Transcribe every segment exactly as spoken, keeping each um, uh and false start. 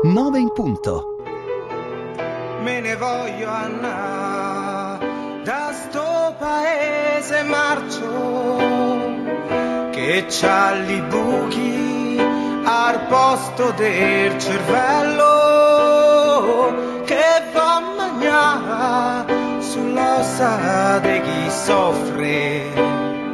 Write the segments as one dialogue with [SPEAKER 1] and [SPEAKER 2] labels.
[SPEAKER 1] nove in punto.
[SPEAKER 2] Me ne voglio andare da sto paese marcio che c'ha li buchi al posto del cervello, che va a mangiare sull'ossa di chi soffre.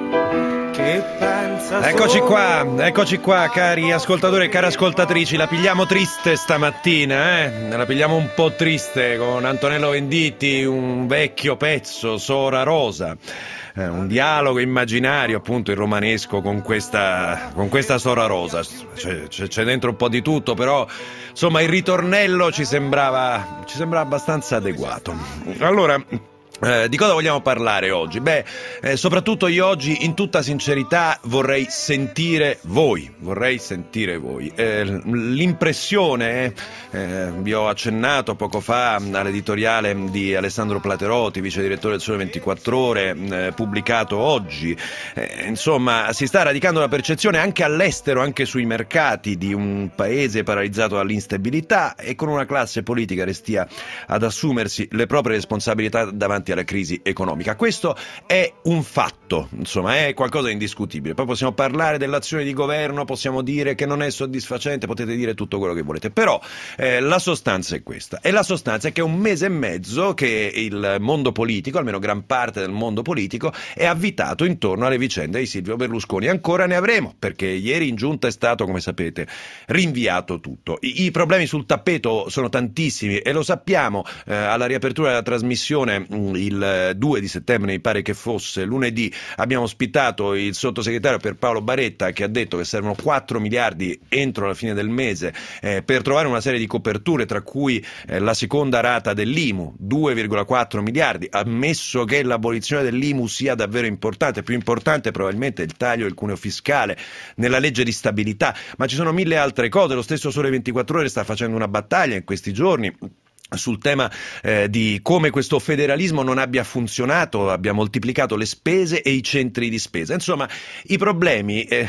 [SPEAKER 3] Eccoci qua, eccoci qua cari ascoltatori e care ascoltatrici, la pigliamo triste stamattina, eh? La pigliamo un po' triste con Antonello Venditti, un vecchio pezzo, Sora Rosa, eh, un dialogo immaginario appunto in romanesco con questa, con questa Sora Rosa, c'è, c'è, c'è dentro un po' di tutto, però insomma il ritornello ci sembrava, ci sembrava abbastanza adeguato. Allora... Eh, di cosa vogliamo parlare oggi? Beh, eh, soprattutto io oggi, in tutta sincerità, vorrei sentire voi, vorrei sentire voi. Eh, l'impressione, eh, vi ho accennato poco fa all'editoriale di Alessandro Platerotti, vice direttore del Sole ventiquattro Ore, eh, pubblicato oggi. Eh, insomma, si sta radicando la percezione anche all'estero, anche sui mercati, di un paese paralizzato dall'instabilità e con una classe politica restia ad assumersi le proprie responsabilità davanti alla crisi economica. Questo è un fatto, insomma, è qualcosa di indiscutibile. Poi possiamo parlare dell'azione di governo, possiamo dire che non è soddisfacente, potete dire tutto quello che volete, però eh, la sostanza è questa. E la sostanza è che è un mese e mezzo che il mondo politico, almeno gran parte del mondo politico, è avvitato intorno alle vicende di Silvio Berlusconi. Ancora ne avremo, perché ieri in giunta è stato, come sapete, rinviato tutto. I, i problemi sul tappeto sono tantissimi e lo sappiamo. Eh, alla riapertura della trasmissione mh, il due di settembre, mi pare che fosse lunedì, abbiamo ospitato il sottosegretario Pierpaolo Baretta, che ha detto che servono quattro miliardi entro la fine del mese eh, per trovare una serie di coperture, tra cui eh, la seconda rata dell'I M U, due virgola quattro miliardi, ammesso che l'abolizione dell'I M U sia davvero importante, più importante probabilmente il taglio del cuneo fiscale nella legge di stabilità, ma ci sono mille altre cose. Lo stesso Sole ventiquattro Ore sta facendo una battaglia in questi giorni sul tema eh, di come questo federalismo non abbia funzionato, abbia moltiplicato le spese e i centri di spesa. Insomma, i problemi, eh,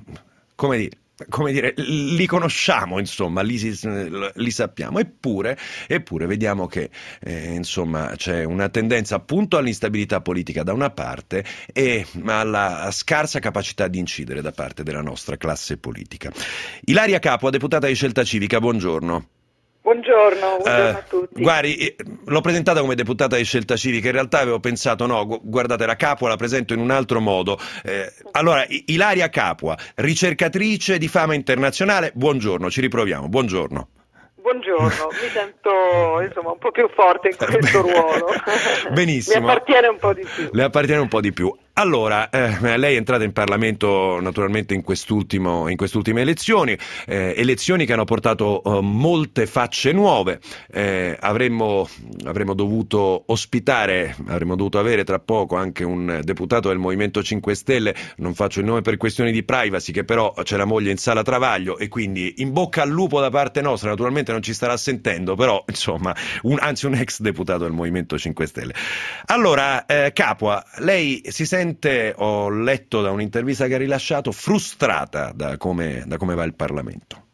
[SPEAKER 3] come dire, come dire, li conosciamo, insomma, li, li sappiamo, eppure, eppure vediamo che eh, insomma c'è una tendenza appunto all'instabilità politica da una parte e alla scarsa capacità di incidere da parte della nostra classe politica. Ilaria Capua, deputata di Scelta Civica, buongiorno.
[SPEAKER 4] Buongiorno, buongiorno
[SPEAKER 3] uh,
[SPEAKER 4] a tutti.
[SPEAKER 3] Guardi, l'ho presentata come deputata di Scelta Civica, in realtà avevo pensato no, gu- guardate, la Capua la presento in un altro modo. Eh, allora, I- Ilaria Capua, ricercatrice di fama internazionale, buongiorno, ci riproviamo, buongiorno.
[SPEAKER 4] Buongiorno, mi sento insomma un po' più forte in questo ruolo.
[SPEAKER 3] Benissimo.
[SPEAKER 4] Mi appartiene un po' di più.
[SPEAKER 3] Le appartiene un po' di più. Allora, eh, lei è entrata in Parlamento naturalmente in quest'ultimo, in quest'ultime elezioni, eh, elezioni che hanno portato eh, molte facce nuove. Eh, avremmo, avremmo dovuto ospitare, avremmo dovuto avere tra poco anche un deputato del Movimento cinque Stelle, non faccio il nome per questioni di privacy, che però c'è la moglie in sala travaglio, e quindi in bocca al lupo da parte nostra. Naturalmente non ci starà sentendo, però insomma, un, anzi un ex deputato del Movimento cinque Stelle. Allora, eh, Capua, lei si sente, ho letto da un'intervista che ha rilasciato, frustrata da come, da come va il Parlamento?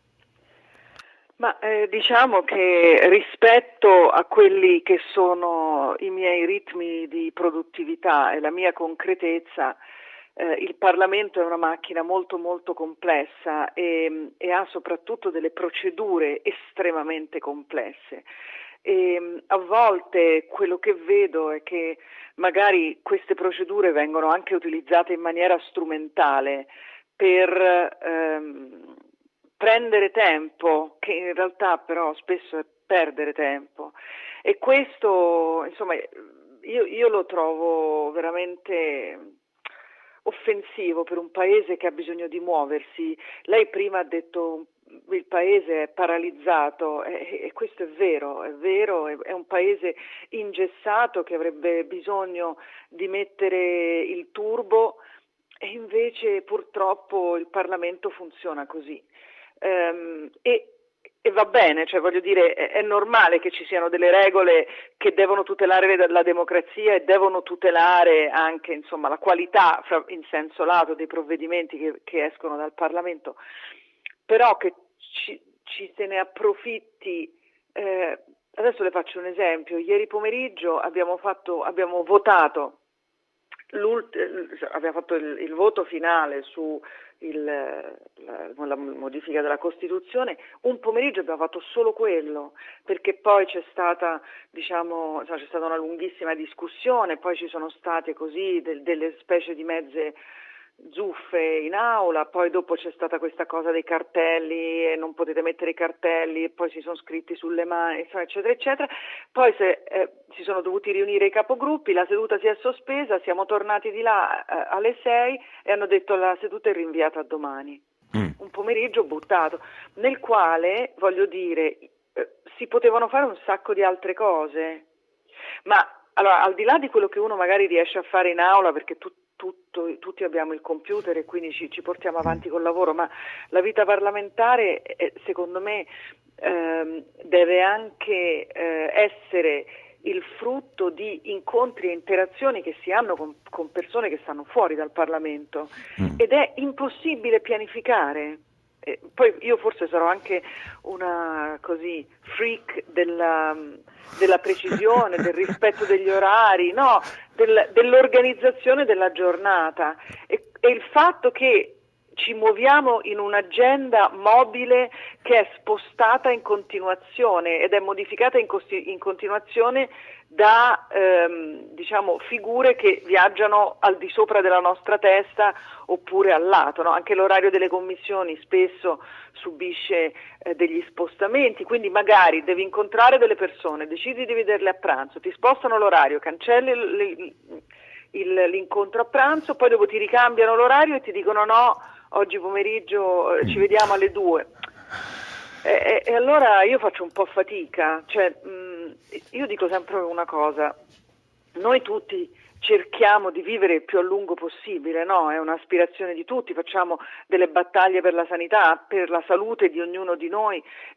[SPEAKER 4] Ma eh, diciamo che rispetto a quelli che sono i miei ritmi di produttività e la mia concretezza, eh, il Parlamento è una macchina molto molto complessa e, e ha soprattutto delle procedure estremamente complesse. E a volte quello che vedo è che magari queste procedure vengono anche utilizzate in maniera strumentale per ehm, prendere tempo, che in realtà però spesso è perdere tempo, e questo insomma io, io lo trovo veramente offensivo per un paese che ha bisogno di muoversi. Lei prima ha detto il paese è paralizzato e, e questo è vero, è vero, è, è un paese ingessato che avrebbe bisogno di mettere il turbo, e invece purtroppo il Parlamento funziona così. Um, e, e va bene, cioè voglio dire, è, è normale che ci siano delle regole che devono tutelare la, la democrazia e devono tutelare anche insomma la qualità fra, in senso lato dei provvedimenti che, che escono dal Parlamento, però che ci, ci se ne approfitti. Eh, adesso le faccio un esempio. Ieri pomeriggio abbiamo fatto, abbiamo votato, abbiamo fatto il, il voto finale su il, la, la modifica della Costituzione. Un pomeriggio abbiamo fatto solo quello, perché poi c'è stata, diciamo, c'è stata una lunghissima discussione, poi ci sono state così del, delle specie di mezze zuffe in aula, poi dopo c'è stata questa cosa dei cartelli e non potete mettere i cartelli e poi si sono scritti sulle mani, insomma, eccetera eccetera. Poi se, eh, si sono dovuti riunire i capogruppi, la seduta si è sospesa, siamo tornati di là eh, alle sei e hanno detto la seduta è rinviata a domani. Mm. Un pomeriggio buttato, nel quale, voglio dire, eh, si potevano fare un sacco di altre cose, ma allora, al di là di quello che uno magari riesce a fare in aula, perché tu Tutto, tutti abbiamo il computer e quindi ci, ci portiamo avanti col lavoro, ma la vita parlamentare eh, secondo me ehm, deve anche eh, essere il frutto di incontri e interazioni che si hanno con, con persone che stanno fuori dal Parlamento mm. ed è impossibile pianificare. Eh, poi io forse sarò anche una così freak della, della precisione, del rispetto degli orari, no, del, dell'organizzazione della giornata e, e il fatto che ci muoviamo in un'agenda mobile che è spostata in continuazione ed è modificata in, costi- in continuazione da ehm, diciamo figure che viaggiano al di sopra della nostra testa oppure al lato, no? Anche l'orario delle commissioni spesso subisce eh, degli spostamenti, quindi magari devi incontrare delle persone, decidi di vederle a pranzo, ti spostano l'orario, cancelli l- il, l'incontro a pranzo, poi dopo ti ricambiano l'orario e ti dicono no, oggi pomeriggio eh, ci vediamo alle due. E, e, e allora io faccio un po' fatica, cioè mh, io dico sempre una cosa, noi tutti cerchiamo di vivere il più a lungo possibile, no? È un'aspirazione di tutti, facciamo delle battaglie per la sanità, per la salute di ognuno di noi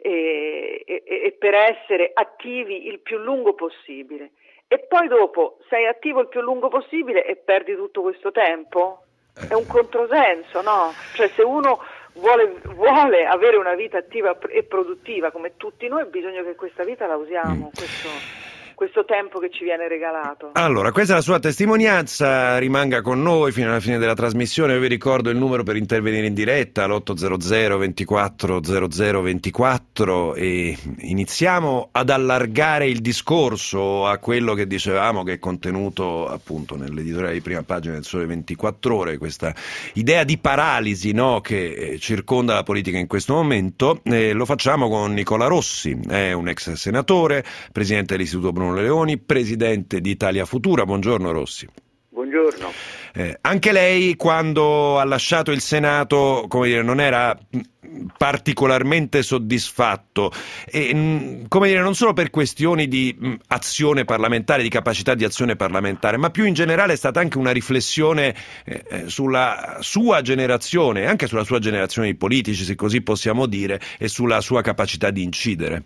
[SPEAKER 4] e, e, e per essere attivi il più lungo possibile. E poi dopo sei attivo il più lungo possibile e perdi tutto questo tempo? È un controsenso, no? Cioè se uno vuole, vuole avere una vita attiva e produttiva come tutti noi, bisogna che questa vita la usiamo, questo, questo tempo che ci viene regalato.
[SPEAKER 3] Allora, questa è la sua testimonianza, rimanga con noi fino alla fine della trasmissione. Io vi ricordo il numero per intervenire in diretta, l'ottocento ventiquattro zero zero ventiquattro, e iniziamo ad allargare il discorso a quello che dicevamo che è contenuto appunto nell'editoriale di prima pagina del Sole ventiquattro Ore, questa idea di paralisi, no, che circonda la politica in questo momento. Eh, lo facciamo con Nicola Rossi, è un ex senatore, presidente dell'Istituto Bruno Leoni, presidente di Italia Futura. Buongiorno Rossi.
[SPEAKER 1] Buongiorno.
[SPEAKER 3] Eh, anche lei quando ha lasciato il Senato, come dire, non era particolarmente soddisfatto e mh, come dire, non solo per questioni di mh, azione parlamentare, di capacità di azione parlamentare, ma più in generale è stata anche una riflessione eh, sulla sua generazione, anche sulla sua generazione di politici, se così possiamo dire, e sulla sua capacità di incidere.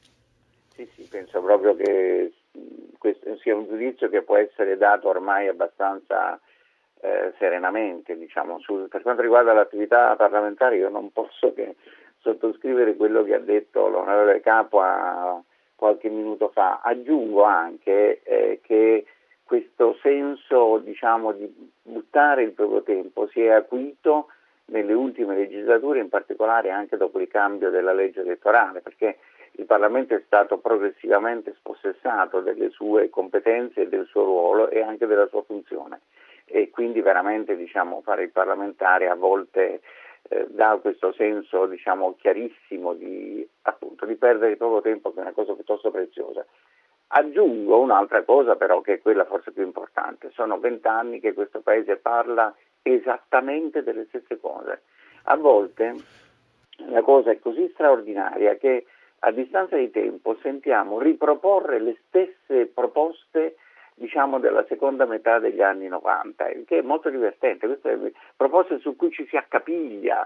[SPEAKER 1] Sì, sì, penso proprio che questo sia un giudizio che può essere dato ormai abbastanza eh, serenamente, diciamo. Sul, per quanto riguarda l'attività parlamentare io non posso che sottoscrivere quello che ha detto l'onorevole Capua qualche minuto fa. Aggiungo anche eh, che questo senso, diciamo, di buttare il proprio tempo si è acuito nelle ultime legislature, in particolare anche dopo il cambio della legge elettorale, perché il Parlamento è stato progressivamente spossessato delle sue competenze e del suo ruolo e anche della sua funzione, e quindi veramente, diciamo, fare il parlamentare a volte eh, dà questo senso, diciamo, chiarissimo di, appunto, di perdere il proprio tempo, che è una cosa piuttosto preziosa. Aggiungo un'altra cosa però, che è quella forse più importante: sono vent'anni che questo Paese parla esattamente delle stesse cose. A volte la cosa è così straordinaria che a distanza di tempo sentiamo riproporre le stesse proposte, diciamo, della seconda metà degli anni novanta, che è molto divertente. Queste proposte su cui ci si accapiglia,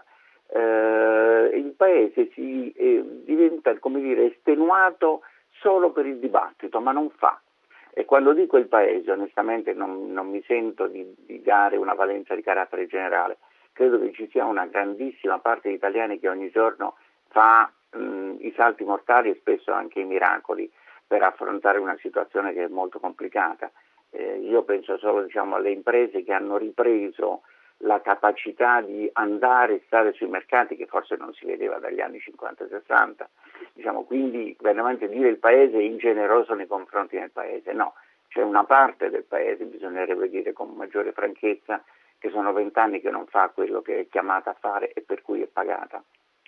[SPEAKER 1] eh, il Paese si eh, diventa, come dire, estenuato solo per il dibattito, ma non fa. E quando dico il Paese, onestamente non, non mi sento di, di dare una valenza di carattere generale. Credo che ci sia una grandissima parte di italiani che ogni giorno fa mh, i salti mortali e spesso anche i miracoli per affrontare una situazione che è molto complicata. Eh, io penso solo diciamo, alle imprese che hanno ripreso la capacità di andare e stare sui mercati che forse non si vedeva dagli anni cinquanta sessanta, diciamo, quindi veramente dire il paese è ingeneroso nei confronti del paese, no, c'è una parte del paese, bisognerebbe dire con maggiore franchezza, che sono vent'anni che non fa quello che è chiamata a fare e per cui è pagata.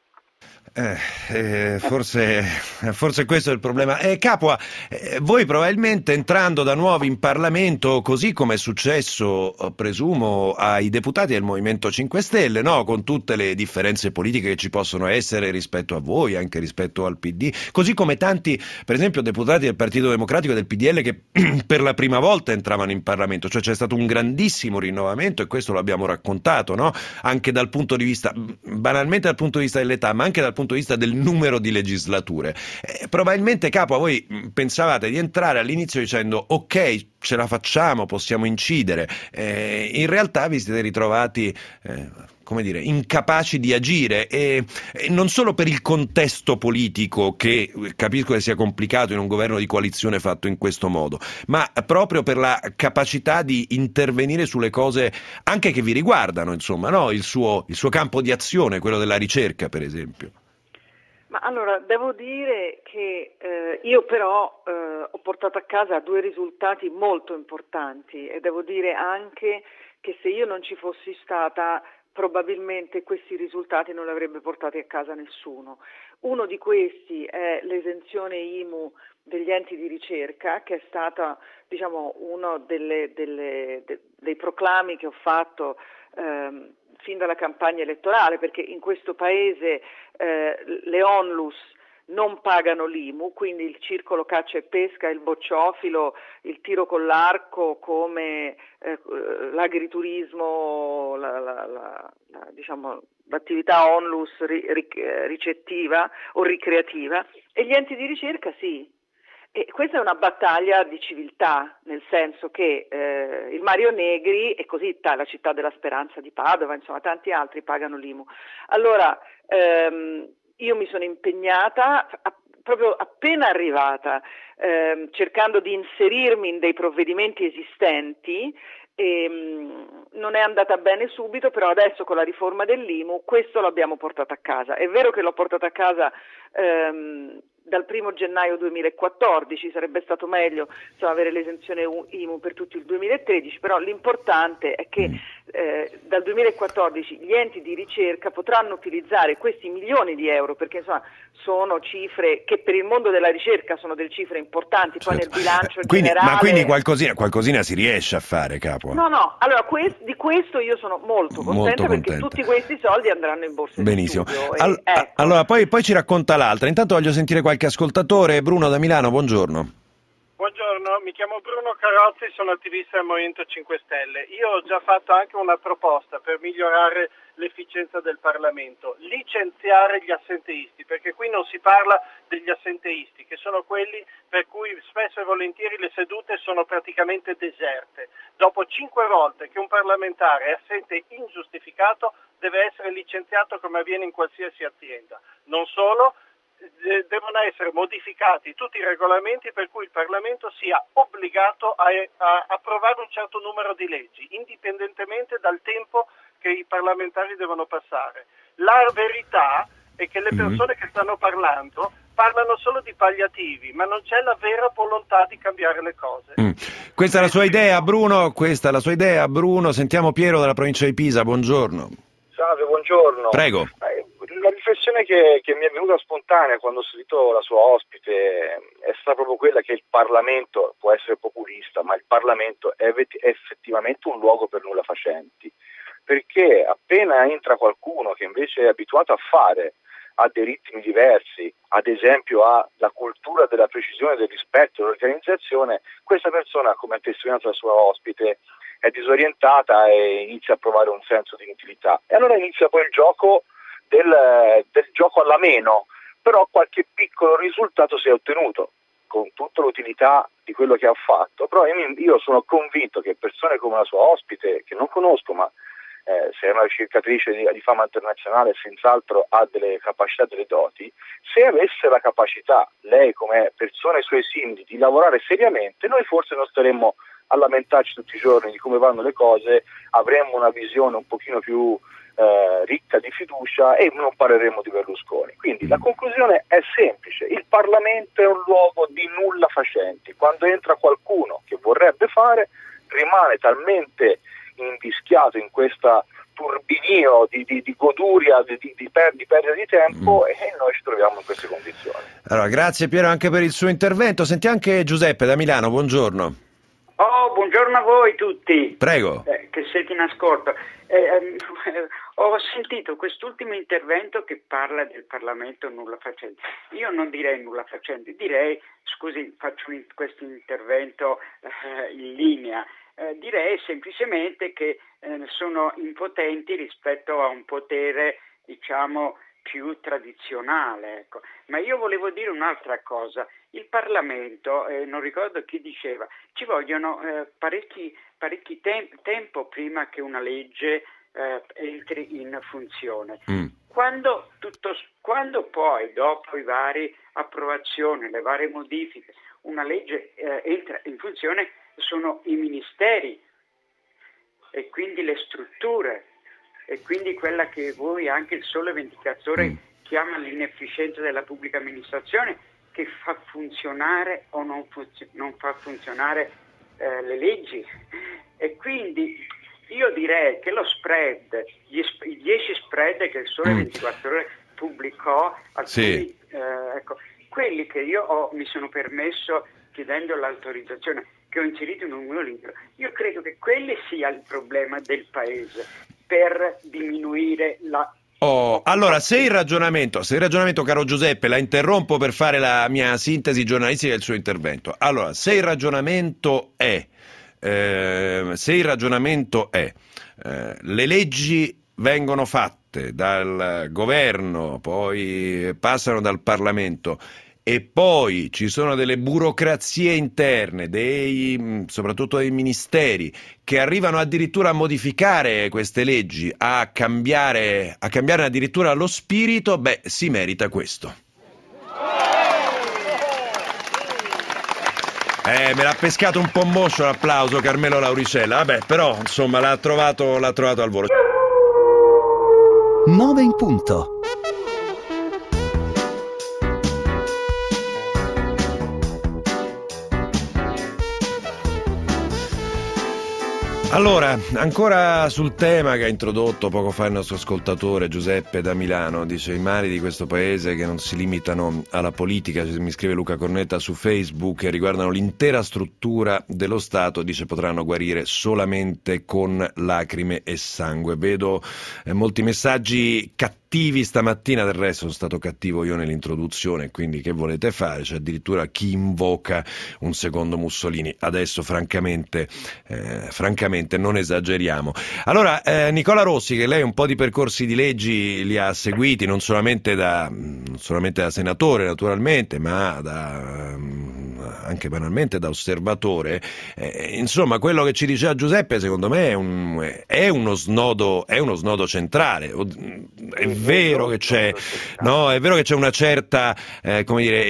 [SPEAKER 3] Eh, eh, forse, forse questo è il problema. Eh, Capua, eh, voi probabilmente entrando da nuovi in Parlamento, così come è successo, eh, presumo, ai deputati del Movimento cinque Stelle, no? Con tutte le differenze politiche che ci possono essere rispetto a voi, anche rispetto al P D, così come tanti, per esempio, deputati del Partito Democratico e del P D L che per la prima volta entravano in Parlamento, cioè c'è stato un grandissimo rinnovamento e questo lo abbiamo raccontato, no? Anche dal punto di vista, banalmente dal punto di vista dell'età, ma anche dal punto di vista del numero di legislature. Eh, probabilmente, Capo, voi pensavate di entrare all'inizio dicendo ok, ce la facciamo, possiamo incidere. Eh, in realtà vi siete ritrovati eh, come dire, incapaci di agire e, e non solo per il contesto politico, che capisco che sia complicato in un governo di coalizione fatto in questo modo, ma proprio per la capacità di intervenire sulle cose anche che vi riguardano, insomma, no? Il suo, il suo campo di azione, quello della ricerca, per esempio.
[SPEAKER 4] Ma allora, devo dire che eh, io però eh, ho portato a casa due risultati molto importanti e devo dire anche che se io non ci fossi stata probabilmente questi risultati non li avrebbe portati a casa nessuno. Uno di questi è l'esenzione I M U degli enti di ricerca, che è stata, diciamo, uno delle, delle, de, dei proclami che ho fatto ehm, fin dalla campagna elettorale, perché in questo paese eh, le onlus non pagano l'I M U, quindi il circolo caccia e pesca, il bocciofilo, il tiro con l'arco, come eh, l'agriturismo, la, la, la, la, diciamo, l'attività onlus ri, ri, ricettiva o ricreativa, e gli enti di ricerca sì. E questa è una battaglia di civiltà, nel senso che eh, il Mario Negri e così la città della Speranza di Padova, insomma tanti altri pagano l'I M U. Allora ehm, io mi sono impegnata a, proprio appena arrivata, ehm, cercando di inserirmi in dei provvedimenti esistenti. E, mh, non è andata bene subito, però adesso con la riforma dell'I M U questo l'abbiamo portato a casa. È vero che l'ho portato a casa ehm, dal primo gennaio duemilaquattordici, sarebbe stato meglio insomma, avere l'esenzione I M U per tutto il duemilatredici, però l'importante è che eh, dal duemilaquattordici gli enti di ricerca potranno utilizzare questi milioni di euro, perché insomma sono cifre che per il mondo della ricerca sono delle cifre importanti, poi
[SPEAKER 3] certo.
[SPEAKER 4] Nel bilancio
[SPEAKER 3] quindi,
[SPEAKER 4] generale...
[SPEAKER 3] Ma quindi qualcosina, qualcosina si riesce a fare, Capo?
[SPEAKER 4] No, no, allora quest, di questo io sono molto contenta,
[SPEAKER 3] molto
[SPEAKER 4] perché
[SPEAKER 3] contenta.
[SPEAKER 4] tutti questi soldi andranno in borsa
[SPEAKER 3] Benissimo.
[SPEAKER 4] di studio.
[SPEAKER 3] All-
[SPEAKER 4] e, ecco.
[SPEAKER 3] Allora, poi, poi ci racconta l'altra. Intanto voglio sentire qualche ascoltatore. Bruno da Milano, buongiorno.
[SPEAKER 5] Buongiorno, mi chiamo Bruno Carozzi, sono attivista del Movimento cinque Stelle. Io ho già fatto anche una proposta per migliorare l'efficienza del Parlamento, licenziare gli assenteisti, perché qui non si parla degli assenteisti, che sono quelli per cui spesso e volentieri le sedute sono praticamente deserte. Dopo cinque volte che un parlamentare è assente ingiustificato deve essere licenziato come avviene in qualsiasi azienda. Non solo, devono essere modificati tutti i regolamenti per cui il Parlamento sia obbligato a, a approvare un certo numero di leggi, indipendentemente dal tempo che i parlamentari devono passare. La verità è che le persone che stanno parlando parlano solo di palliativi, ma non c'è la vera volontà di cambiare le cose.
[SPEAKER 3] Mm. Questa è la sua idea, Bruno? Questa è la sua idea, Bruno? Sentiamo Piero dalla provincia di Pisa, buongiorno.
[SPEAKER 6] Salve, buongiorno.
[SPEAKER 3] Prego.
[SPEAKER 6] La riflessione che, che mi è venuta spontanea quando ho sentito la sua ospite è stata proprio quella che il Parlamento può essere populista, ma il Parlamento è effettivamente un luogo per nulla facenti, perché appena entra qualcuno che invece è abituato a fare, ha dei ritmi diversi, ad esempio ha la cultura della precisione, del rispetto, dell'organizzazione, questa persona, come ha testimoniato la sua ospite, è disorientata e inizia a provare un senso di inutilità. E allora inizia poi il gioco del, del gioco alla meno, però qualche piccolo risultato si è ottenuto, con tutta l'utilità di quello che ha fatto. Però io, io sono convinto che persone come la sua ospite, che non conosco, ma eh, se è una ricercatrice di, di fama internazionale, senz'altro ha delle capacità, delle doti, se avesse la capacità, lei come persona e i suoi simili, di lavorare seriamente, noi forse non staremmo a lamentarci tutti i giorni di come vanno le cose, avremmo una visione un pochino più eh, ricca di fiducia e non parleremo di Berlusconi. Quindi la conclusione è semplice: il Parlamento è un luogo di nulla facenti. Quando entra qualcuno che vorrebbe fare, rimane talmente invischiato in questa turbinio di, di, di goduria, di, di, di, per, di perdita di tempo, mm. e noi ci troviamo in queste condizioni.
[SPEAKER 3] Allora, grazie Piero anche per il suo intervento. Senti anche Giuseppe da Milano, buongiorno.
[SPEAKER 7] Oh, buongiorno a voi tutti.
[SPEAKER 3] Prego.
[SPEAKER 7] Eh, che siete in ascolto. Eh, eh, ho sentito quest'ultimo intervento che parla del Parlamento nulla facente. Io non direi nulla facente, direi, scusi, faccio un, questo intervento eh, in linea, eh, direi semplicemente che eh, sono impotenti rispetto a un potere, diciamo, più tradizionale, ecco. Ma io volevo dire un'altra cosa. Il Parlamento, eh, non ricordo chi diceva, ci vogliono eh, parecchi, parecchi tem- tempo prima che una legge eh, entri in funzione. Mm. Quando, tutto, quando poi, dopo i vari approvazioni, le varie modifiche, una legge eh, entra in funzione, sono i ministeri e quindi le strutture, e quindi quella che voi, anche il Sole ventiquattro Ore, mm. chiama l'inefficienza della pubblica amministrazione, che fa funzionare o non, funzi- non fa funzionare eh, le leggi. E quindi io direi che lo spread, gli sp- i dieci spread che il Sole mm. ventiquattro Ore pubblicò, alcuni, sì. eh, ecco, quelli che io ho, mi sono permesso, chiedendo l'autorizzazione, che ho inserito in un mio libro, io credo che quelli sia il problema del Paese, per diminuire la...
[SPEAKER 3] Oh, allora, se il ragionamento, se il ragionamento, caro Giuseppe, la interrompo per fare la mia sintesi giornalistica del suo intervento. Allora, se il ragionamento è, eh, se il ragionamento è, eh, le leggi vengono fatte dal governo, poi passano dal Parlamento, e poi ci sono delle burocrazie interne, dei, soprattutto dei ministeri, che arrivano addirittura a modificare queste leggi, a cambiare, a cambiare addirittura lo spirito, beh, si merita questo. Eh, me l'ha pescato un po' moscio l'applauso Carmelo Lauricella, vabbè, però insomma l'ha trovato, l'ha trovato al volo.
[SPEAKER 8] nove in punto.
[SPEAKER 3] Allora, ancora sul tema che ha introdotto poco fa il nostro ascoltatore Giuseppe da Milano, dice: i mali di questo paese che non si limitano alla politica, mi scrive Luca Cornetta su Facebook, e riguardano l'intera struttura dello Stato, dice potranno guarire solamente con lacrime e sangue. Vedo eh, molti messaggi cattivi stamattina, del resto sono stato cattivo io nell'introduzione, quindi che volete fare? C'è addirittura chi invoca un secondo Mussolini. Adesso francamente, eh, francamente non esageriamo. Allora, eh, Nicola Rossi, che lei un po' di percorsi di leggi li ha seguiti, non solamente da, non solamente da senatore naturalmente, ma da, anche banalmente da osservatore, eh, insomma quello che ci diceva Giuseppe secondo me è, un, è uno snodo, è uno snodo centrale. È vero che c'è, no, è vero che c'è una certa, eh, come dire,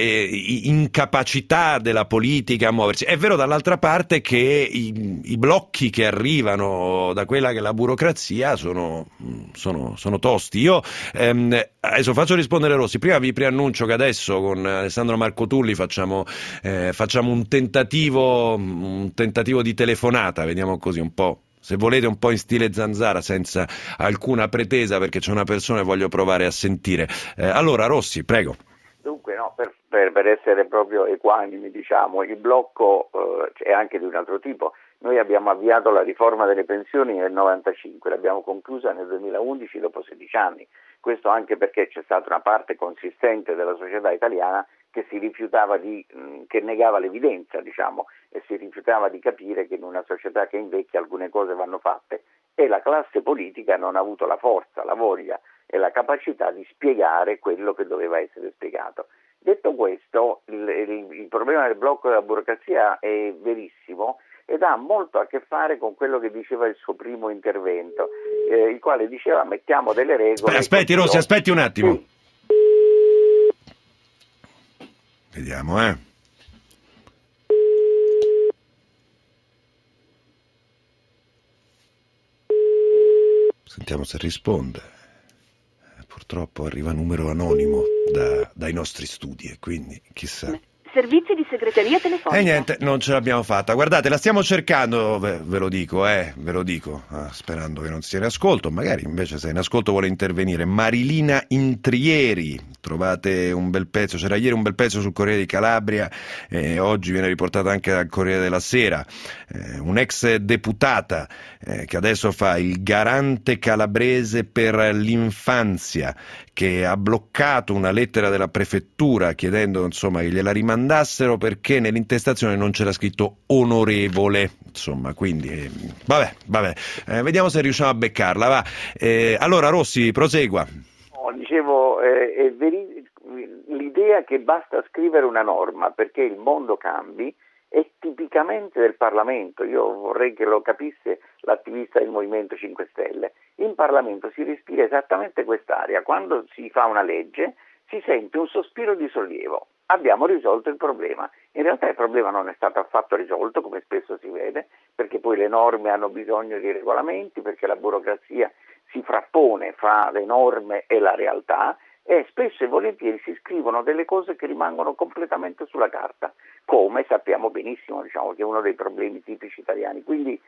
[SPEAKER 3] incapacità della politica a muoversi. È vero dall'altra parte che i, i blocchi che arrivano da quella che è la burocrazia sono, sono, sono tosti. Io ehm, adesso faccio rispondere Rossi, prima vi preannuncio che adesso con Alessandro Marco Tulli facciamo, eh, facciamo un tentativo, un tentativo di telefonata, vediamo così un po'. Se volete un po' in stile Zanzara, senza alcuna pretesa, perché c'è una persona che voglio provare a sentire. Eh, allora, Rossi, prego.
[SPEAKER 1] Dunque, no, per, per, per essere proprio equanimi, diciamo, il blocco eh, è anche di un altro tipo. Noi abbiamo avviato la riforma delle pensioni nel novantacinque, l'abbiamo conclusa nel duemilaundici dopo sedici anni. Questo anche perché c'è stata una parte consistente della società italiana che si rifiutava di, che negava l'evidenza, diciamo, e si rifiutava di capire che in una società che invecchia alcune cose vanno fatte, e la classe politica non ha avuto la forza, la voglia e la capacità di spiegare quello che doveva essere spiegato. Detto questo, il, il, il problema del blocco della burocrazia è verissimo, ed ha molto a che fare con quello che diceva il suo primo intervento, eh, il quale diceva mettiamo delle regole.
[SPEAKER 3] Aspetti Rossi,
[SPEAKER 1] io...
[SPEAKER 3] aspetti un attimo.
[SPEAKER 1] Sì.
[SPEAKER 3] Vediamo, eh. Sentiamo se risponde. Purtroppo arriva numero anonimo da, dai nostri studi e quindi chissà.
[SPEAKER 8] Servizi di segreteria telefonica.
[SPEAKER 3] E niente, non ce l'abbiamo fatta. Guardate, la stiamo cercando, ve, ve lo dico, eh, ve lo dico, ah, sperando che non sia in ascolto. Magari invece se in ascolto vuole intervenire. Marilina Intrieri, trovate un bel pezzo, c'era ieri un bel pezzo sul Corriere di Calabria, e oggi viene riportato anche dal Corriere della Sera. Eh, un'ex deputata eh, che adesso fa il garante calabrese per l'infanzia, che ha bloccato una lettera della prefettura chiedendo insomma che gliela rimandassero perché nell'intestazione non c'era scritto onorevole, insomma, quindi eh, vabbè, vabbè, eh, vediamo se riusciamo a beccarla, va. Eh, allora Rossi, prosegua.
[SPEAKER 1] No, dicevo, eh, è veri- l'idea che basta scrivere una norma perché il mondo cambi è tipicamente del Parlamento. Io vorrei che lo capisse l'attivista del Movimento cinque Stelle. In Parlamento si respira esattamente quest'aria. Quando si fa una legge si sente un sospiro di sollievo. Abbiamo risolto il problema. In realtà il problema non è stato affatto risolto, come spesso si vede, perché poi le norme hanno bisogno di regolamenti, perché la burocrazia si frappone fra le norme e la realtà, e spesso e volentieri si scrivono delle cose che rimangono completamente sulla carta, come sappiamo benissimo, diciamo che è uno dei problemi tipici italiani. Quindi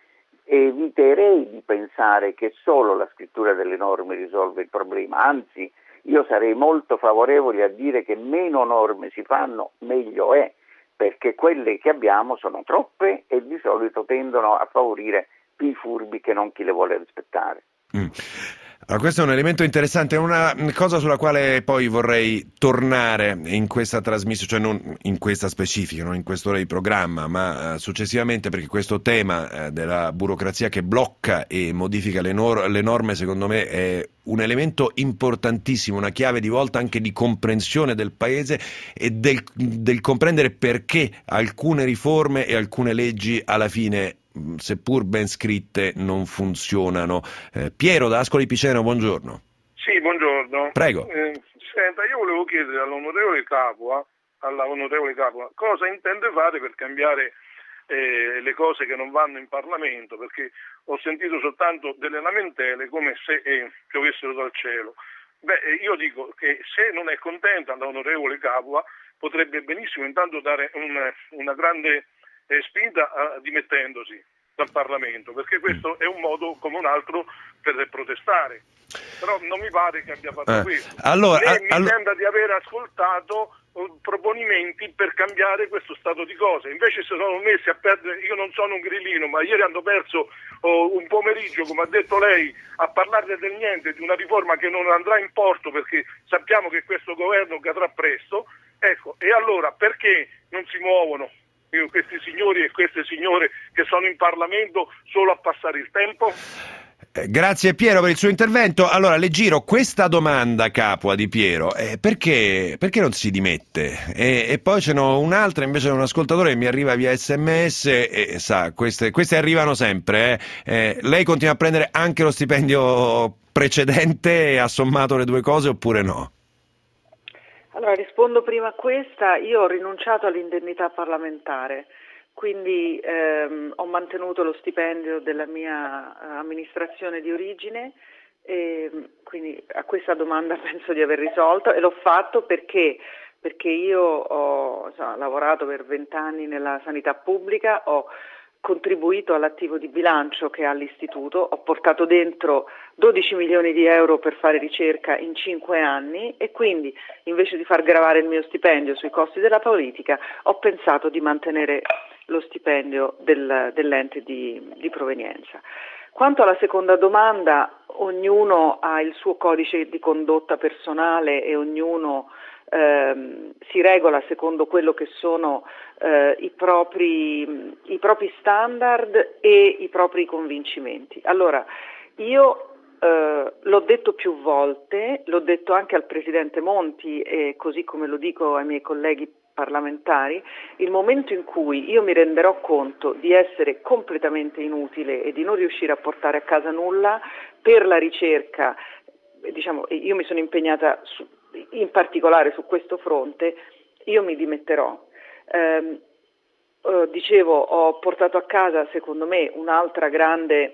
[SPEAKER 1] eviterei di pensare che solo la scrittura delle norme risolve il problema, anzi io sarei molto favorevole a dire che meno norme si fanno, meglio è, perché quelle che abbiamo sono troppe e di solito tendono a favorire più i furbi che non chi le vuole rispettare.
[SPEAKER 3] Mm. Allora, questo è un elemento interessante, è una cosa sulla quale poi vorrei tornare in questa trasmissione, cioè non in questa specifica, non in quest'ora di programma, ma uh, successivamente, perché questo tema uh, della burocrazia che blocca e modifica le, nor- le norme, secondo me è un elemento importantissimo, una chiave di volta anche di comprensione del paese e del, del comprendere perché alcune riforme e alcune leggi alla fine, seppur ben scritte, non funzionano. Eh, Piero da Ascoli Piceno, buongiorno.
[SPEAKER 9] Sì, buongiorno.
[SPEAKER 3] Prego.
[SPEAKER 9] Eh, senta, io volevo chiedere all'onorevole Capua, alla onorevole Capua, cosa intende fare per cambiare eh, le cose che non vanno in Parlamento, perché ho sentito soltanto delle lamentele come se eh, piovessero dal cielo. Beh, io dico che se non è contenta l'onorevole Capua potrebbe benissimo intanto dare un, una grande eh, spinta a, dimettendosi dal Parlamento, perché questo è un modo come un altro per protestare. Però non mi pare che abbia fatto
[SPEAKER 3] eh,
[SPEAKER 9] questo.
[SPEAKER 3] allora,
[SPEAKER 9] né
[SPEAKER 3] a,
[SPEAKER 9] mi
[SPEAKER 3] allo...
[SPEAKER 9] sembra di aver ascoltato uh, proponimenti per cambiare questo stato di cose. Invece si sono messi a perdere, io non sono un grillino, ma ieri hanno perso uh, un pomeriggio, come ha detto lei, a parlare del niente, di una riforma che non andrà in porto perché sappiamo che questo governo cadrà presto. Ecco, e allora perché non si muovono questi signori e queste signore che sono in Parlamento solo a passare il tempo?
[SPEAKER 3] Eh, grazie Piero per il suo intervento. Allora le giro questa domanda, Capua, di Piero, eh, perché, perché non si dimette? E, e poi ce n'ho un'altra invece da un ascoltatore che mi arriva via sms e, e sa, queste, queste arrivano sempre. Eh. Eh, lei continua a prendere anche lo stipendio precedente e ha sommato le due cose oppure no?
[SPEAKER 4] Allora rispondo prima a questa. Io ho rinunciato all'indennità parlamentare, quindi ehm, ho mantenuto lo stipendio della mia amministrazione di origine, e quindi a questa domanda penso di aver risolto, e l'ho fatto perché, perché io ho insomma, lavorato per vent'anni nella sanità pubblica, ho contribuito all'attivo di bilancio che ha l'istituto, ho portato dentro dodici milioni di euro per fare ricerca in cinque anni e quindi invece di far gravare il mio stipendio sui costi della politica ho pensato di mantenere lo stipendio del, dell'ente di, di provenienza. Quanto alla seconda domanda, ognuno ha il suo codice di condotta personale e ognuno ehm, si regola secondo quello che sono eh, i propri, i propri standard e i propri convincimenti. Allora, io eh, l'ho detto più volte, l'ho detto anche al Presidente Monti e così come lo dico ai miei colleghi parlamentari, il momento in cui io mi renderò conto di essere completamente inutile e di non riuscire a portare a casa nulla per la ricerca, diciamo, io mi sono impegnata su, in particolare su questo fronte, io mi dimetterò. Eh, eh, dicevo, ho portato a casa secondo me un'altra grande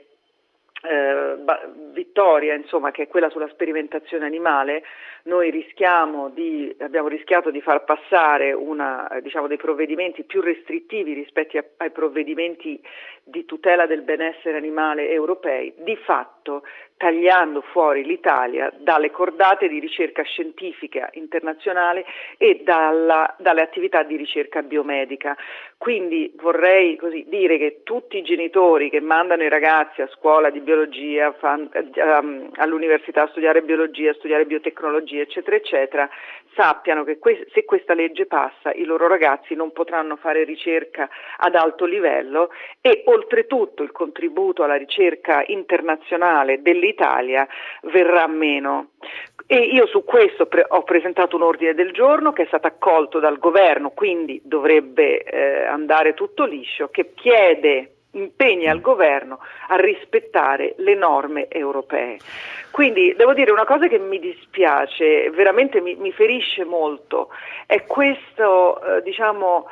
[SPEAKER 4] eh, ba- vittoria, insomma, che è quella sulla sperimentazione animale. Noi rischiamo di, abbiamo rischiato di far passare una, diciamo, dei provvedimenti più restrittivi rispetto a, ai provvedimenti di tutela del benessere animale europei, di fatto tagliando fuori l'Italia dalle cordate di ricerca scientifica internazionale e dalla, dalle attività di ricerca biomedica. Quindi vorrei così dire che tutti i genitori che mandano i ragazzi a scuola di biologia, fan, um, all'università a studiare biologia, a studiare biotecnologia, eccetera, eccetera, sappiano che que- se questa legge passa i loro ragazzi non potranno fare ricerca ad alto livello e oltretutto il contributo alla ricerca internazionale dell'Italia verrà meno. E io su questo pre- ho presentato un ordine del giorno che è stato accolto dal governo, quindi dovrebbe eh, andare tutto liscio, che chiede impegna il governo a rispettare le norme europee. Quindi devo dire una cosa che mi dispiace, veramente mi, mi ferisce molto, è questo eh, diciamo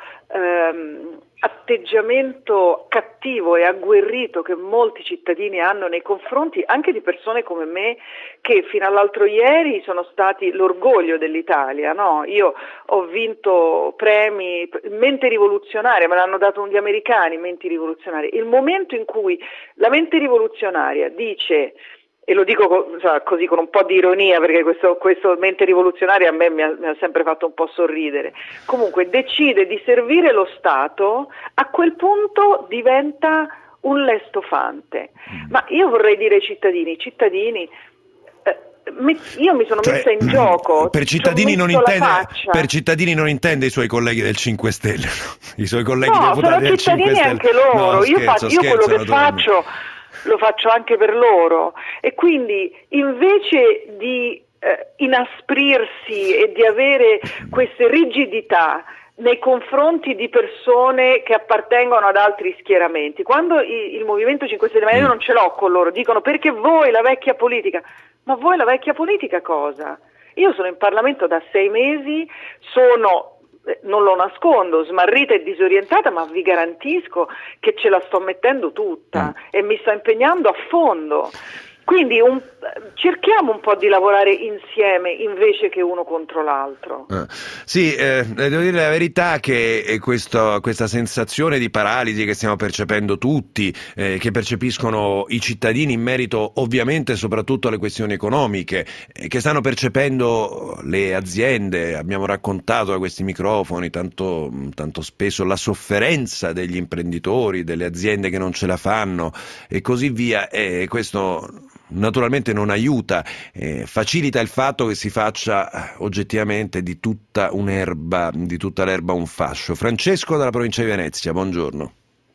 [SPEAKER 4] ehm, atteggiamento cattivo e agguerrito che molti cittadini hanno nei confronti anche di persone come me che fino all'altro ieri sono stati l'orgoglio dell'Italia, no? Io ho vinto premi, mente rivoluzionaria, me l'hanno dato gli americani, menti rivoluzionarie. Il momento in cui la mente rivoluzionaria dice, e lo dico così con un po' di ironia perché questo, questo mente rivoluzionaria a me mi ha, mi ha sempre fatto un po' sorridere, comunque decide di servire lo Stato, a quel punto diventa un lestofante. Ma io vorrei dire ai cittadini, i cittadini, eh, me, io mi sono
[SPEAKER 3] cioè,
[SPEAKER 4] messa in gioco,
[SPEAKER 3] per cittadini, non intende, per cittadini non intende i suoi colleghi del cinque Stelle, no? I suoi colleghi
[SPEAKER 4] no,
[SPEAKER 3] deputati del cinque Stelle.
[SPEAKER 4] Anche loro,
[SPEAKER 3] no,
[SPEAKER 4] io,
[SPEAKER 3] scherzo,
[SPEAKER 4] faccio, io quello che
[SPEAKER 3] naturalmente.
[SPEAKER 4] faccio lo faccio anche per loro e quindi invece di eh, inasprirsi e di avere queste rigidità nei confronti di persone che appartengono ad altri schieramenti, quando i, il Movimento cinque Stelle, ma io non ce l'ho con loro, dicono perché voi la vecchia politica, ma voi la vecchia politica cosa? Io sono in Parlamento da sei mesi, sono non lo nascondo, smarrita e disorientata, ma vi garantisco che ce la sto mettendo tutta mm. e mi sto impegnando a fondo. Quindi un, cerchiamo un po' di lavorare insieme invece che uno contro l'altro.
[SPEAKER 3] Ah, sì, eh, devo dire la verità che eh, questo, questa sensazione di paralisi che stiamo percependo tutti, eh, che percepiscono i cittadini in merito ovviamente soprattutto alle questioni economiche, eh, che stanno percependo le aziende, abbiamo raccontato da questi microfoni tanto, tanto spesso la sofferenza degli imprenditori, delle aziende che non ce la fanno e così via, e questo naturalmente non aiuta, eh, facilita il fatto che si faccia oggettivamente di tutta un'erba, di tutta l'erba un fascio. Francesco dalla provincia di Venezia, buongiorno.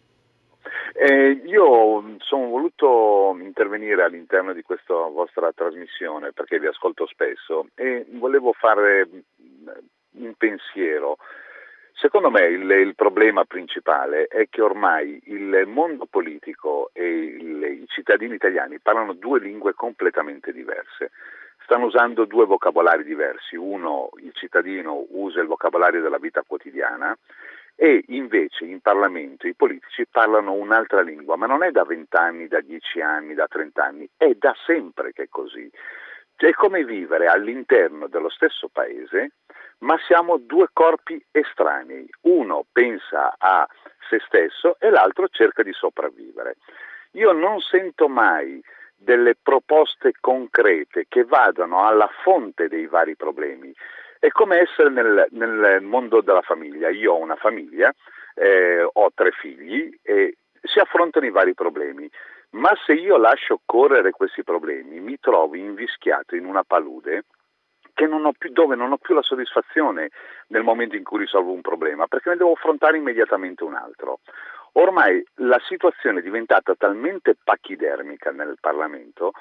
[SPEAKER 10] Eh, io sono voluto intervenire all'interno di questa vostra trasmissione perché vi ascolto spesso e volevo fare un pensiero. Secondo me il, il problema principale è che ormai il mondo politico e il, i cittadini italiani parlano due lingue completamente diverse, stanno usando due vocabolari diversi, uno, il cittadino usa il vocabolario della vita quotidiana e invece in Parlamento i politici parlano un'altra lingua, ma non è da vent'anni, da dieci anni, da trent'anni, è da sempre che è così. È come vivere all'interno dello stesso paese, ma siamo due corpi estranei. Uno pensa a se stesso e l'altro cerca di sopravvivere. Io non sento mai delle proposte concrete che vadano alla fonte dei vari problemi. È come essere nel, nel mondo della famiglia. Io ho una famiglia, eh, ho tre figli e si affrontano i vari problemi. Ma se io lascio correre questi problemi, mi trovo invischiato in una palude che non ho più, dove non ho più la soddisfazione nel momento in cui risolvo un problema, perché ne devo affrontare immediatamente un altro. Ormai la situazione è diventata talmente pachidermica nel Parlamento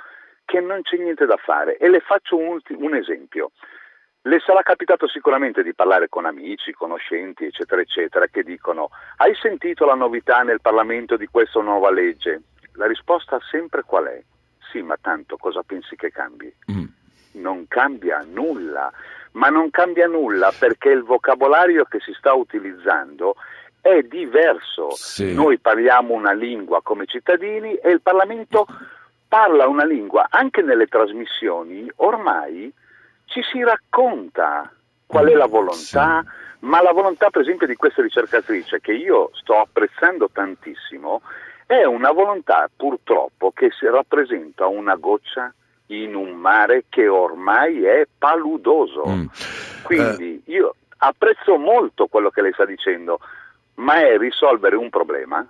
[SPEAKER 10] che non c'è niente da fare. E le faccio un, ulti- un esempio. Le sarà capitato sicuramente di parlare con amici, conoscenti, eccetera, eccetera, che dicono: hai sentito la novità nel Parlamento di questa nuova legge? La risposta sempre qual è? Sì, ma tanto cosa pensi che cambi? Mm. Non cambia nulla, ma non cambia nulla perché il vocabolario che si sta utilizzando è diverso. Sì. Noi parliamo una lingua come cittadini e il Parlamento parla una lingua. Anche nelle trasmissioni ormai ci si racconta qual è la volontà, sì. Ma la volontà per esempio di questa ricercatrice, che io sto apprezzando tantissimo, è una volontà purtroppo che si rappresenta una goccia in un mare che ormai è paludoso. Mm. Quindi eh. io apprezzo molto quello che lei sta dicendo, ma è risolvere un problema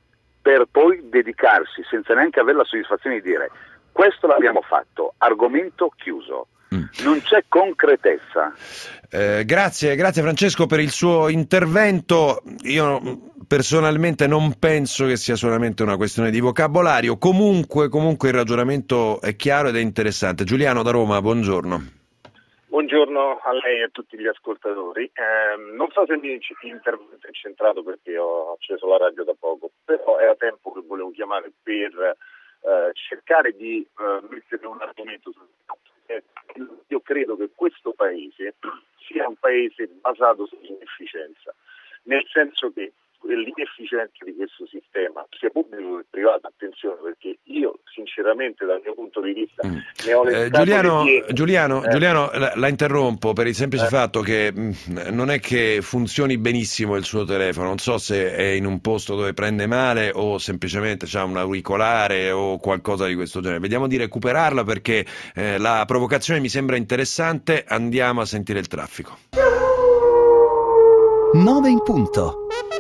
[SPEAKER 10] per poi dedicarsi senza neanche avere la soddisfazione di dire: questo l'abbiamo fatto, argomento chiuso. Mm. Non c'è concretezza.
[SPEAKER 3] Eh, grazie, grazie Francesco per il suo intervento. Io personalmente non penso che sia solamente una questione di vocabolario. Comunque, comunque il ragionamento è chiaro ed è interessante. Giuliano da Roma, buongiorno.
[SPEAKER 11] Buongiorno a lei e a tutti gli ascoltatori. Eh, non so se il mio intervento è centrato perché ho acceso la radio da poco, però era tempo che volevo chiamare per eh, cercare di eh, mettere un argomento sul fatto. Io credo che questo paese sia un paese basato sull'inefficienza, nel senso che l'inefficienza di questo sistema, sia pubblico che privato, attenzione, perché io sinceramente dal mio punto di vista mm. ne ho le
[SPEAKER 3] eh, Giuliano, Giuliano, eh. Giuliano la, la interrompo per il semplice eh. fatto che mh, non è che funzioni benissimo il suo telefono, non so se è in un posto dove prende male o semplicemente c'ha un auricolare o qualcosa di questo genere. Vediamo di recuperarla perché eh, la provocazione mi sembra interessante. Andiamo a sentire il traffico.
[SPEAKER 12] nove in punto.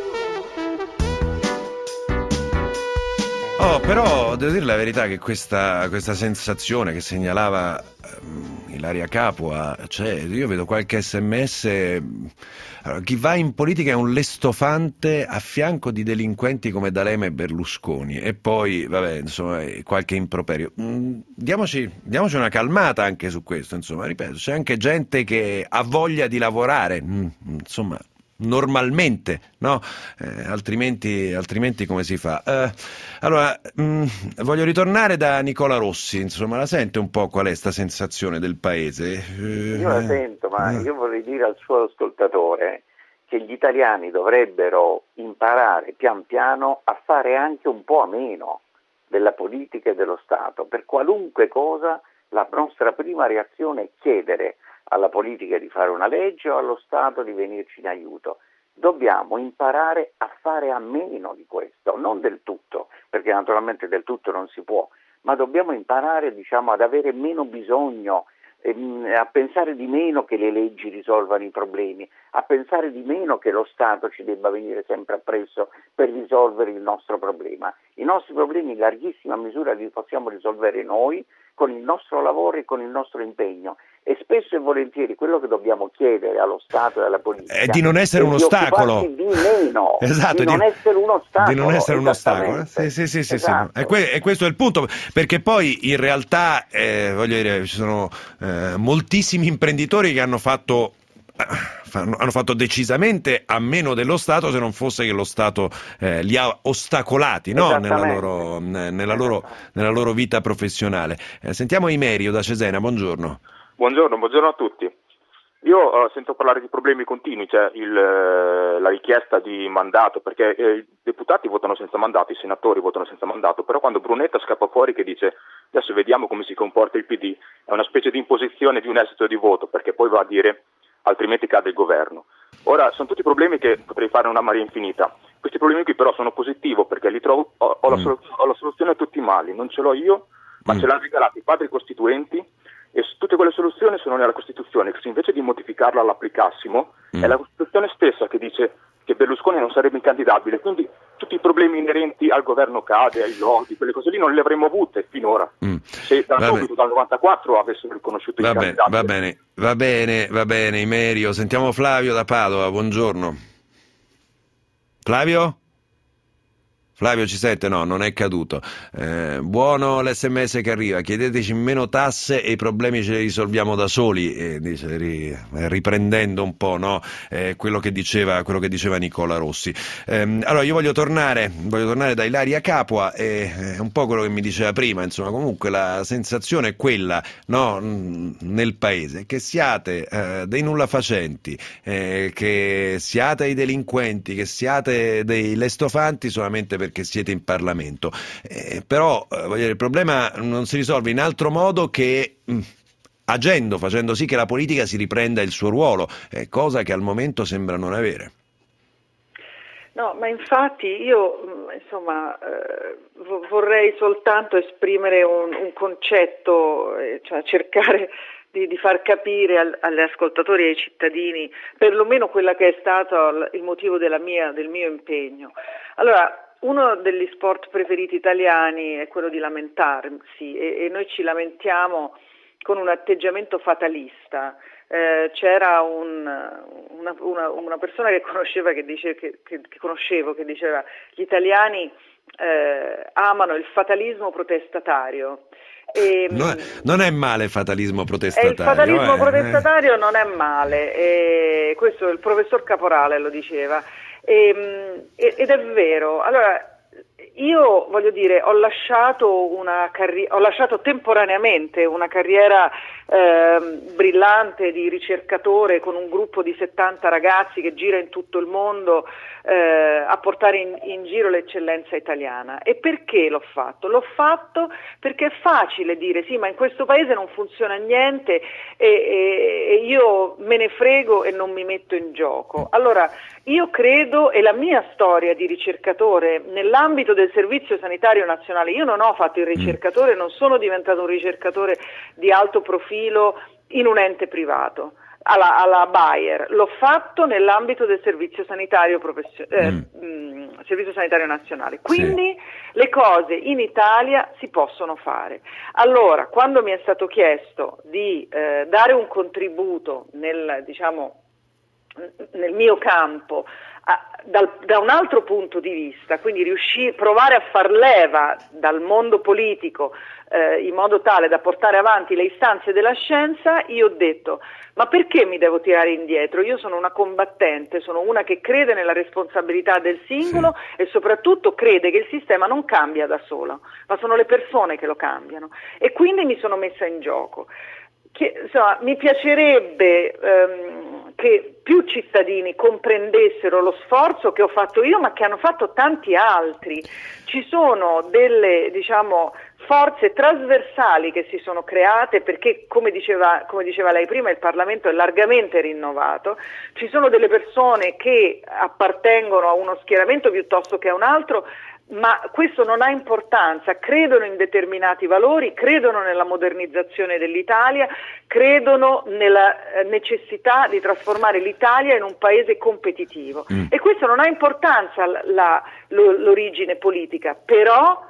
[SPEAKER 3] Oh, però devo dire la verità che questa, questa sensazione che segnalava um, Ilaria Capua, cioè io vedo qualche sms, allora, chi va in politica è un lestofante a fianco di delinquenti come D'Alema e Berlusconi, e poi vabbè, insomma, qualche improperio. Mm, diamoci, diamoci una calmata anche su questo, insomma, ripeto, c'è anche gente che ha voglia di lavorare, mm, insomma, normalmente, no? Eh, altrimenti, altrimenti come si fa? Eh, allora, mh, voglio ritornare da Nicola Rossi, insomma, la sente un po' qual è sta sensazione del paese?
[SPEAKER 1] Eh, io la sento, ma eh. io vorrei dire al suo ascoltatore che gli italiani dovrebbero imparare pian piano a fare anche un po' a meno della politica e dello Stato. Per qualunque cosa la nostra prima reazione è chiedere alla politica di fare una legge o allo Stato di venirci in aiuto. Dobbiamo imparare a fare a meno di questo, non del tutto, perché naturalmente del tutto non si può, ma dobbiamo imparare, diciamo, ad avere meno bisogno, ehm, a pensare di meno che le leggi risolvano i problemi, a pensare di meno che lo Stato ci debba venire sempre appresso per risolvere il nostro problema. I nostri problemi in larghissima misura li possiamo risolvere noi con il nostro lavoro e con il nostro impegno, e spesso e volentieri quello che dobbiamo chiedere allo Stato e alla politica
[SPEAKER 3] è di non essere
[SPEAKER 1] è
[SPEAKER 3] un
[SPEAKER 1] di
[SPEAKER 3] ostacolo,
[SPEAKER 1] di meno,
[SPEAKER 3] esatto,
[SPEAKER 1] di non
[SPEAKER 3] di,
[SPEAKER 1] essere un ostacolo,
[SPEAKER 3] di non essere un ostacolo. Sì, sì, sì, sì,
[SPEAKER 1] esatto.
[SPEAKER 3] sì. E, que- e questo è il punto, perché poi in realtà eh, voglio dire, ci sono eh, moltissimi imprenditori che hanno fatto hanno fatto decisamente a meno dello Stato, se non fosse che lo Stato eh, li ha ostacolati, no? nella, loro, nella, loro, nella loro vita professionale. Eh, sentiamo Imerio da Cesena, buongiorno.
[SPEAKER 13] Buongiorno, buongiorno a tutti. Io uh, sento parlare di problemi continui, cioè il, uh, la richiesta di mandato, perché eh, i deputati votano senza mandato, i senatori votano senza mandato, però quando Brunetta scappa fuori che dice adesso vediamo come si comporta il P D, è una specie di imposizione di un esito di voto, perché poi va a dire altrimenti cade il governo. Ora, sono tutti problemi che potrei fare una marea infinita. Questi problemi qui però sono positivo perché li trovo, ho, ho, la, solu- ho la soluzione a tutti i mali, non ce l'ho io, ma mm. ce l'hanno regalati i padri costituenti, e tutte quelle soluzioni sono nella Costituzione, che se invece di modificarla l'applicassimo, mm. è la Costituzione stessa che dice che Berlusconi non sarebbe incandidabile, quindi tutti i problemi inerenti al governo cade, ai lodi, quelle cose lì non le avremmo avute finora, mm. se da subito, dal novantaquattro avessero riconosciuto
[SPEAKER 3] va
[SPEAKER 13] i
[SPEAKER 3] bene,
[SPEAKER 13] candidati.
[SPEAKER 3] Va bene, va bene, va bene, Imerio. Sentiamo Flavio da Padova, buongiorno. Flavio? Flavio ci sente? No, non è caduto. Eh, buono l'S M S che arriva, chiedeteci meno tasse e i problemi ce li risolviamo da soli, eh, dice, ri, riprendendo un po', no? eh, quello che diceva, quello che diceva Nicola Rossi. Eh, allora io voglio tornare, voglio tornare da Ilaria Capua e eh, un po' quello che mi diceva prima, insomma, comunque la sensazione è quella, no, nel paese, che siate eh, dei nullafacenti, eh, che siate i delinquenti, che siate dei lestofanti solamente per che siete in Parlamento, eh, però eh, voglio dire, il problema non si risolve in altro modo che mh, agendo, facendo sì che la politica si riprenda il suo ruolo, eh, cosa che al momento sembra non avere.
[SPEAKER 4] No, ma infatti io insomma eh, vorrei soltanto esprimere un, un concetto, eh, cioè cercare di, di far capire al, agli ascoltatori e ai cittadini perlomeno quella che è stato il motivo della mia, del mio impegno. Allora, uno degli sport preferiti italiani è quello di lamentarsi e, e noi ci lamentiamo con un atteggiamento fatalista. Eh, c'era un, una, una, una persona che conosceva che dice, che, che, che conoscevo che diceva gli italiani eh, amano il fatalismo protestatario. E,
[SPEAKER 3] no, non è male il fatalismo protestatario.
[SPEAKER 4] Il fatalismo
[SPEAKER 3] eh,
[SPEAKER 4] protestatario
[SPEAKER 3] eh.
[SPEAKER 4] non è male, e questo il professor Caporale lo diceva. E, ed è vero. Allora, io voglio dire, ho lasciato una carriera, ho lasciato temporaneamente una carriera eh, brillante di ricercatore con un gruppo di settanta ragazzi che gira in tutto il mondo eh, a portare in, in giro l'eccellenza italiana. E perché l'ho fatto? L'ho fatto perché è facile dire sì, ma in questo paese non funziona niente e, e, e io me ne frego e non mi metto in gioco. Allora, io credo, e la mia storia di ricercatore nell'ambito del Servizio Sanitario Nazionale, io non ho fatto il ricercatore, non sono diventato un ricercatore di alto profilo in un ente privato, alla, alla Bayer, l'ho fatto nell'ambito del Servizio Sanitario, Professio- eh, mm. mh, Servizio Sanitario Nazionale, quindi sì. Le cose in Italia si possono fare. Allora, quando mi è stato chiesto di eh, dare un contributo nel, diciamo, nel mio campo a, dal, da un altro punto di vista, quindi riuscire, provare a far leva dal mondo politico eh, in modo tale da portare avanti le istanze della scienza, io ho detto ma perché mi devo tirare indietro? Io sono una combattente, sono una che crede nella responsabilità del singolo sì. E soprattutto crede che il sistema non cambia da solo, ma sono le persone che lo cambiano, e quindi mi sono messa in gioco. Che, insomma, mi piacerebbe ehm, che più cittadini comprendessero lo sforzo che ho fatto io, ma che hanno fatto tanti altri. Ci sono delle, diciamo, forze trasversali che si sono create perché, come diceva, come diceva lei prima, il Parlamento è largamente rinnovato. Ci sono delle persone che appartengono a uno schieramento piuttosto che a un altro, ma questo non ha importanza, credono in determinati valori, credono nella modernizzazione dell'Italia, credono nella necessità di trasformare l'Italia in un paese competitivo mm. e questo non ha importanza la, l'origine politica, però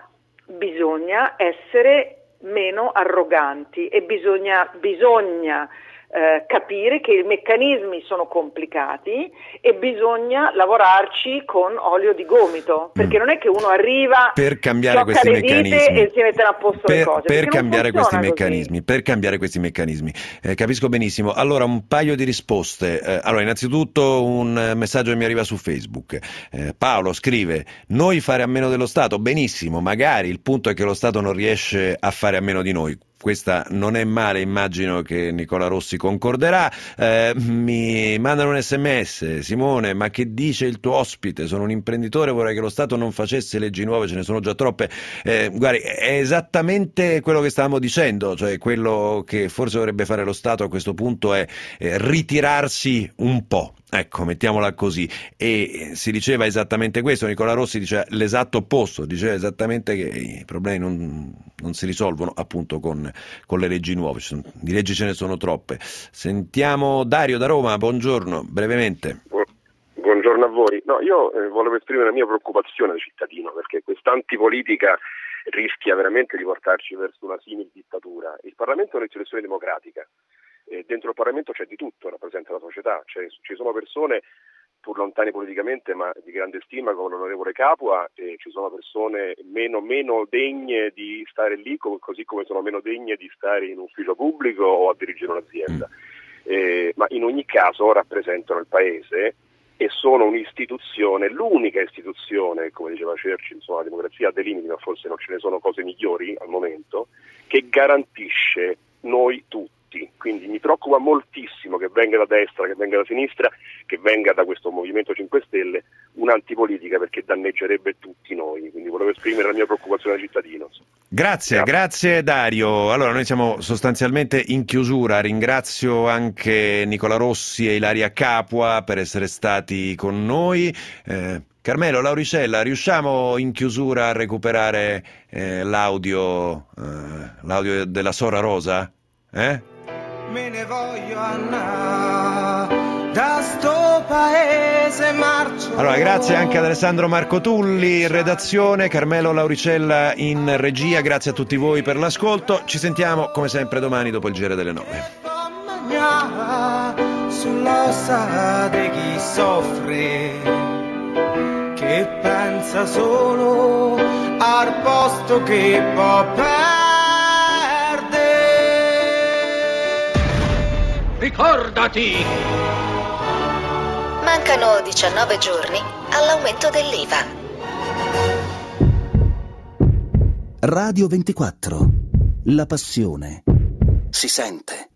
[SPEAKER 4] bisogna essere meno arroganti e bisogna, bisogna Eh, capire che i meccanismi sono complicati e bisogna lavorarci con olio di gomito, perché mm. non è che uno arriva,
[SPEAKER 3] per cambiare questi meccanismi
[SPEAKER 4] e si mettono a posto
[SPEAKER 3] per,
[SPEAKER 4] le cose
[SPEAKER 3] per cambiare questi
[SPEAKER 4] così.
[SPEAKER 3] meccanismi per cambiare questi meccanismi eh, capisco benissimo. Allora, un paio di risposte. Eh, allora, innanzitutto un messaggio che mi arriva su Facebook. eh, Paolo scrive: noi fare a meno dello Stato, benissimo, magari il punto è che lo Stato non riesce a fare a meno di noi. Questa non è male, immagino che Nicola Rossi concorderà. Eh, mi mandano un sms: Simone, ma che dice il tuo ospite? Sono un imprenditore, vorrei che lo Stato non facesse leggi nuove, ce ne sono già troppe. Eh, guardi, è esattamente quello che stavamo dicendo, cioè quello che forse dovrebbe fare lo Stato a questo punto è eh, ritirarsi un po'. Ecco, mettiamola così. E si diceva esattamente questo, Nicola Rossi diceva l'esatto opposto, diceva esattamente che i problemi non, non si risolvono appunto con, con le leggi nuove, sono, di leggi ce ne sono troppe. Sentiamo Dario da Roma, buongiorno, brevemente.
[SPEAKER 12] Buongiorno a voi. No, io eh, volevo esprimere la mia preoccupazione da cittadino, perché quest'antipolitica rischia veramente di portarci verso una simile dittatura. Il Parlamento è un'istituzione democratica. Dentro il Parlamento c'è di tutto, rappresenta la società, cioè, ci sono persone pur lontani politicamente, ma di grande stima, come l'onorevole Capua, e ci sono persone meno, meno degne di stare lì, così come sono meno degne di stare in un ufficio pubblico o a dirigere un'azienda. Eh, ma in ogni caso rappresentano il paese e sono un'istituzione, l'unica istituzione, come diceva Churchill, insomma, la democrazia ha dei limiti, ma forse non ce ne sono cose migliori al momento, che garantisce noi tutti. Quindi mi preoccupa moltissimo che venga da destra, che venga da sinistra, che venga da questo Movimento cinque Stelle un'antipolitica, perché danneggerebbe tutti noi. Quindi volevo esprimere la mia preoccupazione da cittadino.
[SPEAKER 3] Grazie, grazie, grazie Dario. Allora noi siamo sostanzialmente in chiusura. Ringrazio anche Nicola Rossi e Ilaria Capua per essere stati con noi. Eh, Carmelo, Lauricella, riusciamo in chiusura a recuperare eh, l'audio, eh, l'audio della Sora Rosa? Eh?
[SPEAKER 2] Me ne voglio andare da sto paese marcio.
[SPEAKER 3] Allora, grazie anche ad Alessandro Marco Tulli in redazione, Carmelo Lauricella in regia, grazie a tutti voi per l'ascolto. Ci sentiamo come sempre domani dopo il giro delle nove.
[SPEAKER 2] Sull'ossa di chi soffre, che pensa solo al posto che può perdere.
[SPEAKER 14] Ricordati!
[SPEAKER 15] Mancano diciannove giorni all'aumento dell'I V A.
[SPEAKER 16] Radio ventiquattro. La passione si sente.